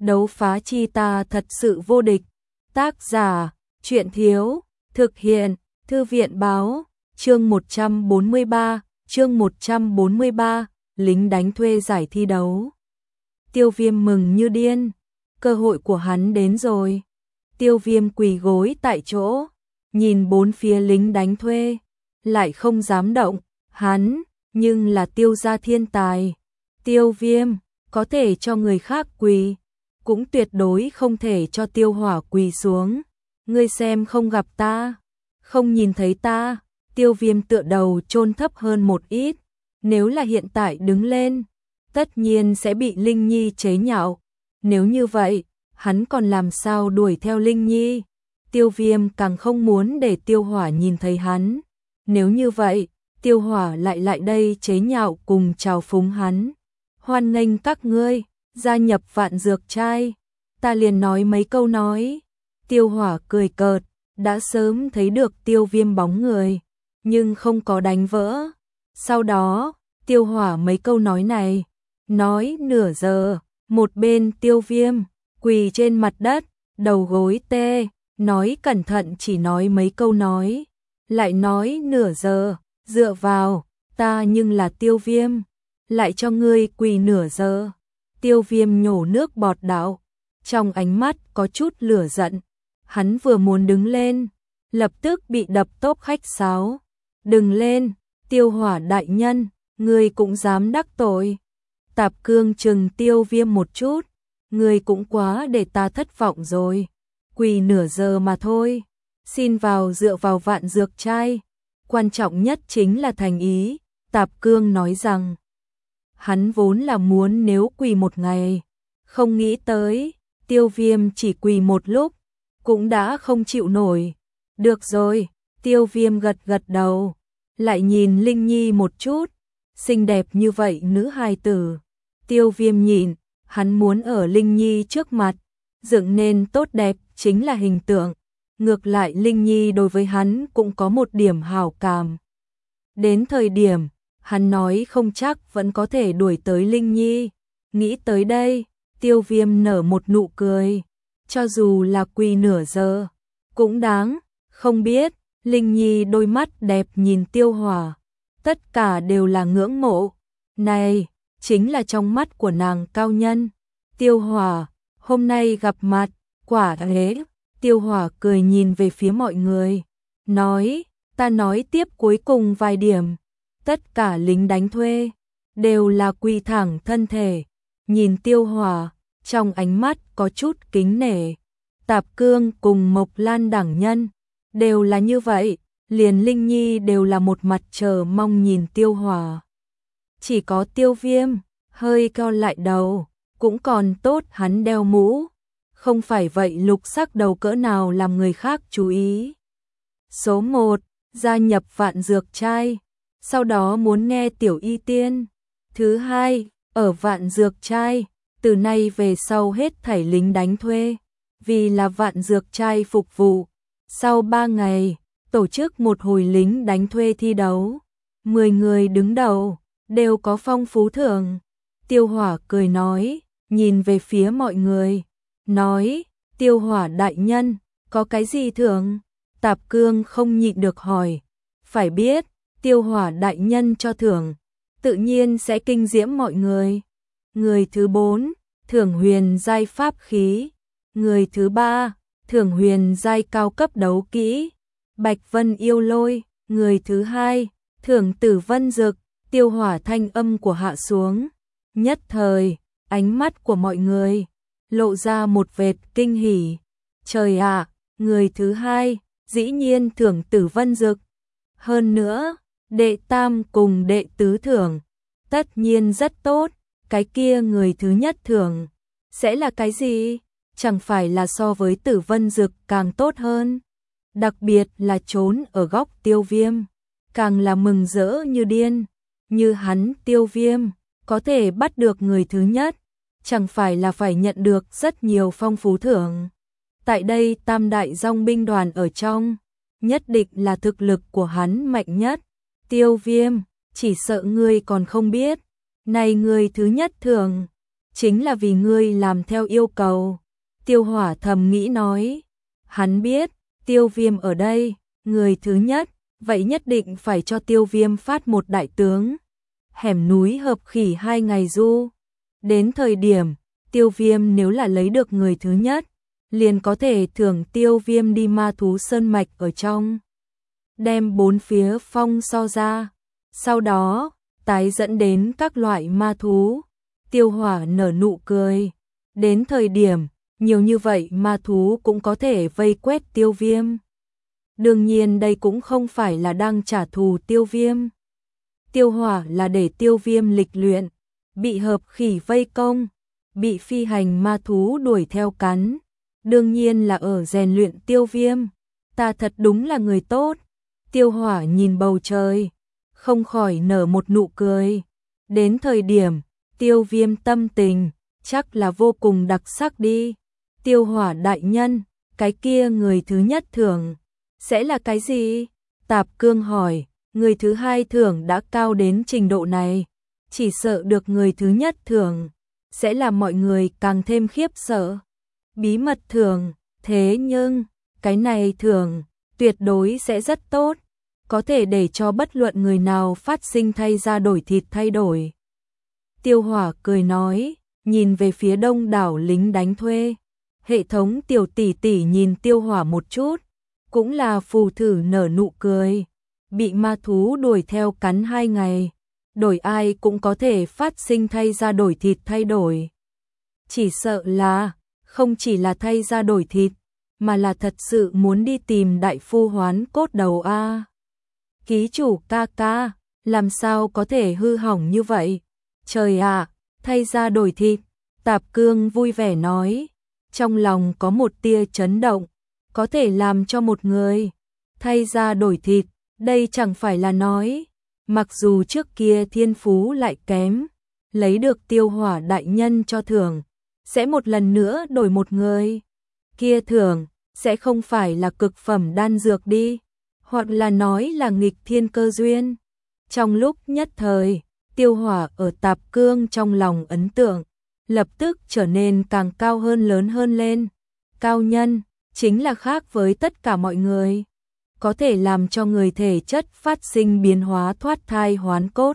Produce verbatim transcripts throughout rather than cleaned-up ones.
Đấu phá chi ta thật sự vô địch. Tác giả, Truyện Thiếu, thực hiện, Thư viện Báo, chương một trăm bốn mươi ba, chương một trăm bốn mươi ba, lính đánh thuê giải thi đấu. Tiêu Viêm mừng như điên, cơ hội của hắn đến rồi. Tiêu Viêm quỳ gối tại chỗ, nhìn bốn phía lính đánh thuê, lại không dám động, hắn, nhưng là Tiêu gia thiên tài. Tiêu Viêm, có thể cho người khác quỳ, cũng tuyệt đối không thể cho Tiêu Hỏa quỳ xuống. Ngươi xem không gặp ta, không nhìn thấy ta. Tiêu Viêm tựa đầu chôn thấp hơn một ít, nếu là hiện tại đứng lên, tất nhiên sẽ bị Linh Nhi chế nhạo. Nếu như vậy, hắn còn làm sao đuổi theo Linh Nhi? Tiêu Viêm càng không muốn để Tiêu Hỏa nhìn thấy hắn. Nếu như vậy, Tiêu Hỏa lại lại đây chế nhạo cùng chào phúng hắn. Hoan nghênh các ngươi gia nhập Vạn Dược Trai, ta liền nói mấy câu nói. Tiêu Hỏa cười cợt, đã sớm thấy được Tiêu Viêm bóng người, nhưng không có đánh vỡ. Sau đó, Tiêu Hỏa mấy câu nói này, nói nửa giờ, một bên Tiêu Viêm quỳ trên mặt đất, đầu gối tê, nói cẩn thận chỉ nói mấy câu nói, lại nói nửa giờ, dựa vào, ta nhưng là Tiêu Viêm, lại cho ngươi quỳ nửa giờ. Tiêu Viêm nhổ nước bọt đạo, trong ánh mắt có chút lửa giận. Hắn vừa muốn đứng lên, lập tức bị đập tốp khách sáo. Đừng lên, Tiêu Hỏa đại nhân, ngươi cũng dám đắc tội. Tạp Cương trừng Tiêu Viêm một chút, ngươi cũng quá để ta thất vọng rồi. Quỳ nửa giờ mà thôi, xin vào dựa vào Vạn Dược Trai. Quan trọng nhất chính là thành ý. Tạp Cương nói rằng, hắn vốn là muốn nếu quỳ một ngày, không nghĩ tới, Tiêu Viêm chỉ quỳ một lúc, cũng đã không chịu nổi. Được rồi, Tiêu Viêm gật gật đầu, lại nhìn Linh Nhi một chút, xinh đẹp như vậy nữ hài tử. Tiêu Viêm nhìn, hắn muốn ở Linh Nhi trước mặt, dựng nên tốt đẹp chính là hình tượng. Ngược lại Linh Nhi đối với hắn cũng có một điểm hảo cảm. Đến thời điểm, hắn nói không chắc vẫn có thể đuổi tới Linh Nhi. Nghĩ tới đây, Tiêu Viêm nở một nụ cười. Cho dù là quỳ nửa giờ, cũng đáng. Không biết, Linh Nhi đôi mắt đẹp nhìn Tiêu Hỏa, tất cả đều là ngưỡng mộ. Này, chính là trong mắt của nàng cao nhân. Tiêu Hỏa, hôm nay gặp mặt, quả thế. Tiêu Hỏa cười nhìn về phía mọi người, nói, ta nói tiếp cuối cùng vài điểm. Tất cả lính đánh thuê đều là quỳ thẳng thân thể, nhìn Tiêu Hỏa, trong ánh mắt có chút kính nể. Tạp Cương cùng Mộc Lan đẳng nhân đều là như vậy, liền Linh Nhi đều là một mặt chờ mong nhìn Tiêu Hỏa. Chỉ có Tiêu Viêm hơi cau lại đầu, cũng còn tốt hắn đeo mũ, không phải vậy lục sắc đầu cỡ nào làm người khác chú ý. Số một, gia nhập Vạn Dược Trai, sau đó muốn nghe Tiểu Y Tiên. Thứ hai, ở Vạn Dược Trai, từ nay về sau hết thảy lính đánh thuê, vì là Vạn Dược Trai phục vụ. Sau ba ngày, tổ chức một hồi lính đánh thuê thi đấu. Mười người đứng đầu, đều có phong phú thưởng. Tiêu Hỏa cười nói, nhìn về phía mọi người, nói, Tiêu Hỏa đại nhân, có cái gì thưởng? Tạp Cương không nhịn được hỏi, phải biết, Tiêu Hỏa đại nhân cho thưởng, tự nhiên sẽ kinh diễm mọi người. Người thứ bốn, thưởng huyền giai pháp khí. Người thứ ba, thưởng huyền giai cao cấp đấu kỹ. Bạch Vân yêu lôi. Người thứ hai, thưởng Tử Vân dực. Tiêu Hỏa thanh âm của hạ xuống, nhất thời, ánh mắt của mọi người lộ ra một vệt kinh hỉ. Trời ạ, người thứ hai, dĩ nhiên thưởng Tử Vân dực. Hơn nữa, đệ tam cùng đệ tứ thưởng, tất nhiên rất tốt. Cái kia người thứ nhất thưởng sẽ là cái gì? Chẳng phải là so với Tử Vân dực càng tốt hơn? Đặc biệt là trốn ở góc Tiêu Viêm, càng là mừng rỡ như điên. Như hắn Tiêu Viêm có thể bắt được người thứ nhất, chẳng phải là phải nhận được rất nhiều phong phú thưởng. Tại đây tam đại dòng binh đoàn ở trong, nhất định là thực lực của hắn mạnh nhất. Tiêu Viêm, chỉ sợ ngươi còn không biết, này người thứ nhất thưởng chính là vì ngươi làm theo yêu cầu. Tiêu Hỏa thầm nghĩ nói, hắn biết, Tiêu Viêm ở đây, người thứ nhất, vậy nhất định phải cho Tiêu Viêm phát một đại tướng. Hẻm núi hợp khỉ hai ngày du. Đến thời điểm, Tiêu Viêm nếu là lấy được người thứ nhất, liền có thể thưởng Tiêu Viêm đi ma thú sơn mạch ở trong. Đem bốn phía phong so ra. Sau đó, tái dẫn đến các loại ma thú. Tiêu Hỏa nở nụ cười. Đến thời điểm, nhiều như vậy ma thú cũng có thể vây quét Tiêu Viêm. Đương nhiên đây cũng không phải là đang trả thù Tiêu Viêm. Tiêu Hỏa là để Tiêu Viêm lịch luyện, bị hợp khỉ vây công, bị phi hành ma thú đuổi theo cắn. Đương nhiên là ở rèn luyện Tiêu Viêm. Ta thật đúng là người tốt. Tiêu Hỏa nhìn bầu trời, không khỏi nở một nụ cười. Đến thời điểm, Tiêu Viêm tâm tình, chắc là vô cùng đặc sắc đi. Tiêu Hỏa đại nhân, cái kia người thứ nhất thưởng, sẽ là cái gì? Tạp Cương hỏi, người thứ hai thưởng đã cao đến trình độ này, chỉ sợ được người thứ nhất thưởng, sẽ làm mọi người càng thêm khiếp sợ. Bí mật thưởng, thế nhưng, cái này thưởng, tuyệt đối sẽ rất tốt, có thể để cho bất luận người nào phát sinh thay ra đổi thịt thay đổi. Tiêu Hỏa cười nói, nhìn về phía đông đảo lính đánh thuê. Hệ thống tiểu tỷ tỷ nhìn Tiêu Hỏa một chút, cũng là phù thử nở nụ cười. Bị ma thú đuổi theo cắn hai ngày, đổi ai cũng có thể phát sinh thay ra đổi thịt thay đổi. Chỉ sợ là, không chỉ là thay ra đổi thịt, mà là thật sự muốn đi tìm đại phu hoán cốt đầu a. Ký chủ ca ca, làm sao có thể hư hỏng như vậy? Trời ạ, thay ra đổi thịt, Tạp Cương vui vẻ nói, trong lòng có một tia chấn động, có thể làm cho một người thay ra đổi thịt, đây chẳng phải là nói, mặc dù trước kia thiên phú lại kém, lấy được Tiêu Hỏa đại nhân cho thưởng, sẽ một lần nữa đổi một người. Kia thưởng, sẽ không phải là cực phẩm đan dược đi, hoặc là nói là nghịch thiên cơ duyên. Trong lúc nhất thời, Tiêu Hỏa ở Tạp Cương trong lòng ấn tượng, lập tức trở nên càng cao hơn lớn hơn lên. Cao nhân, chính là khác với tất cả mọi người, có thể làm cho người thể chất phát sinh biến hóa thoát thai hoán cốt.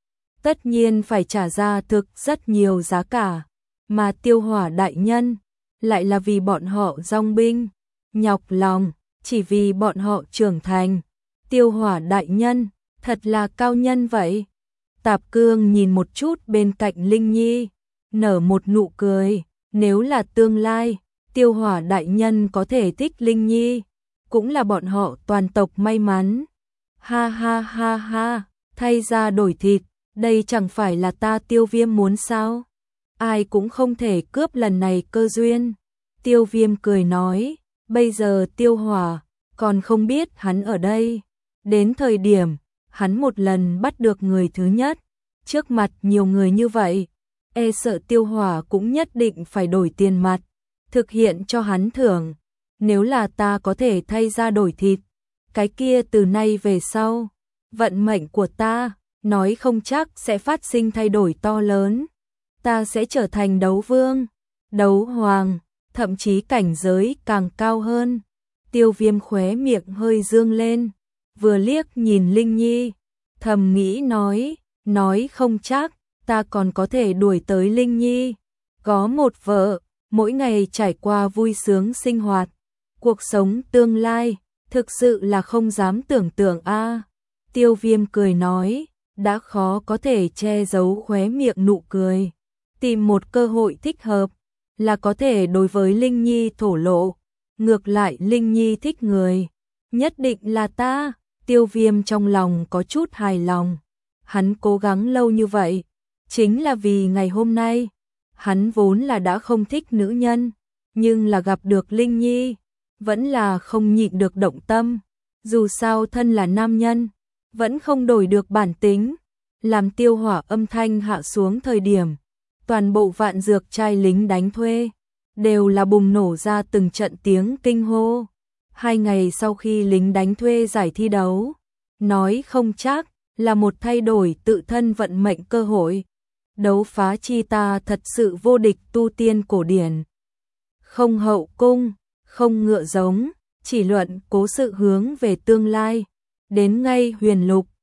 Tất nhiên phải trả ra thực rất nhiều giá cả, mà Tiêu Hỏa đại nhân, lại là vì bọn họ dòng binh, nhọc lòng, chỉ vì bọn họ trưởng thành. Tiêu Hỏa đại nhân, thật là cao nhân vậy. Tạp Cương nhìn một chút bên cạnh Linh Nhi, nở một nụ cười, nếu là tương lai, Tiêu Hỏa đại nhân có thể thích Linh Nhi, cũng là bọn họ toàn tộc may mắn. Ha ha ha ha, thay ra đổi thịt, đây chẳng phải là ta Tiêu Viêm muốn sao? Ai cũng không thể cướp lần này cơ duyên. Tiêu Viêm cười nói, bây giờ Tiêu Hỏa còn không biết hắn ở đây. Đến thời điểm, hắn một lần bắt được người thứ nhất, trước mặt nhiều người như vậy, e sợ Tiêu Hỏa cũng nhất định phải đổi tiền mặt, thực hiện cho hắn thưởng. Nếu là ta có thể thay ra đổi thịt, cái kia từ nay về sau, vận mệnh của ta, nói không chắc sẽ phát sinh thay đổi to lớn. Ta sẽ trở thành đấu vương, đấu hoàng, thậm chí cảnh giới càng cao hơn. Tiêu Viêm khóe miệng hơi dương lên, vừa liếc nhìn Linh Nhi, thầm nghĩ nói, nói không chắc, ta còn có thể đuổi tới Linh Nhi. Có một vợ, mỗi ngày trải qua vui sướng sinh hoạt, cuộc sống tương lai, thực sự là không dám tưởng tượng a. Tiêu Viêm cười nói, đã khó có thể che giấu khóe miệng nụ cười. Tìm một cơ hội thích hợp, là có thể đối với Linh Nhi thổ lộ. Ngược lại Linh Nhi thích người, nhất định là ta. Tiêu Viêm trong lòng có chút hài lòng. Hắn cố gắng lâu như vậy, chính là vì ngày hôm nay. Hắn vốn là đã không thích nữ nhân, nhưng là gặp được Linh Nhi, vẫn là không nhịn được động tâm. Dù sao thân là nam nhân, vẫn không đổi được bản tính. Làm Tiêu Hỏa âm thanh hạ xuống thời điểm, toàn bộ vạn dược trai lính đánh thuê đều là bùng nổ ra từng trận tiếng kinh hô. Hai ngày sau khi lính đánh thuê giải thi đấu, nói không chắc là một thay đổi tự thân vận mệnh cơ hội. đấu phá chi ta thật sự vô địch tu tiên cổ điển. Không hậu cung, không ngựa giống, chỉ luận cố sự hướng về tương lai. Đến ngay huyền lục,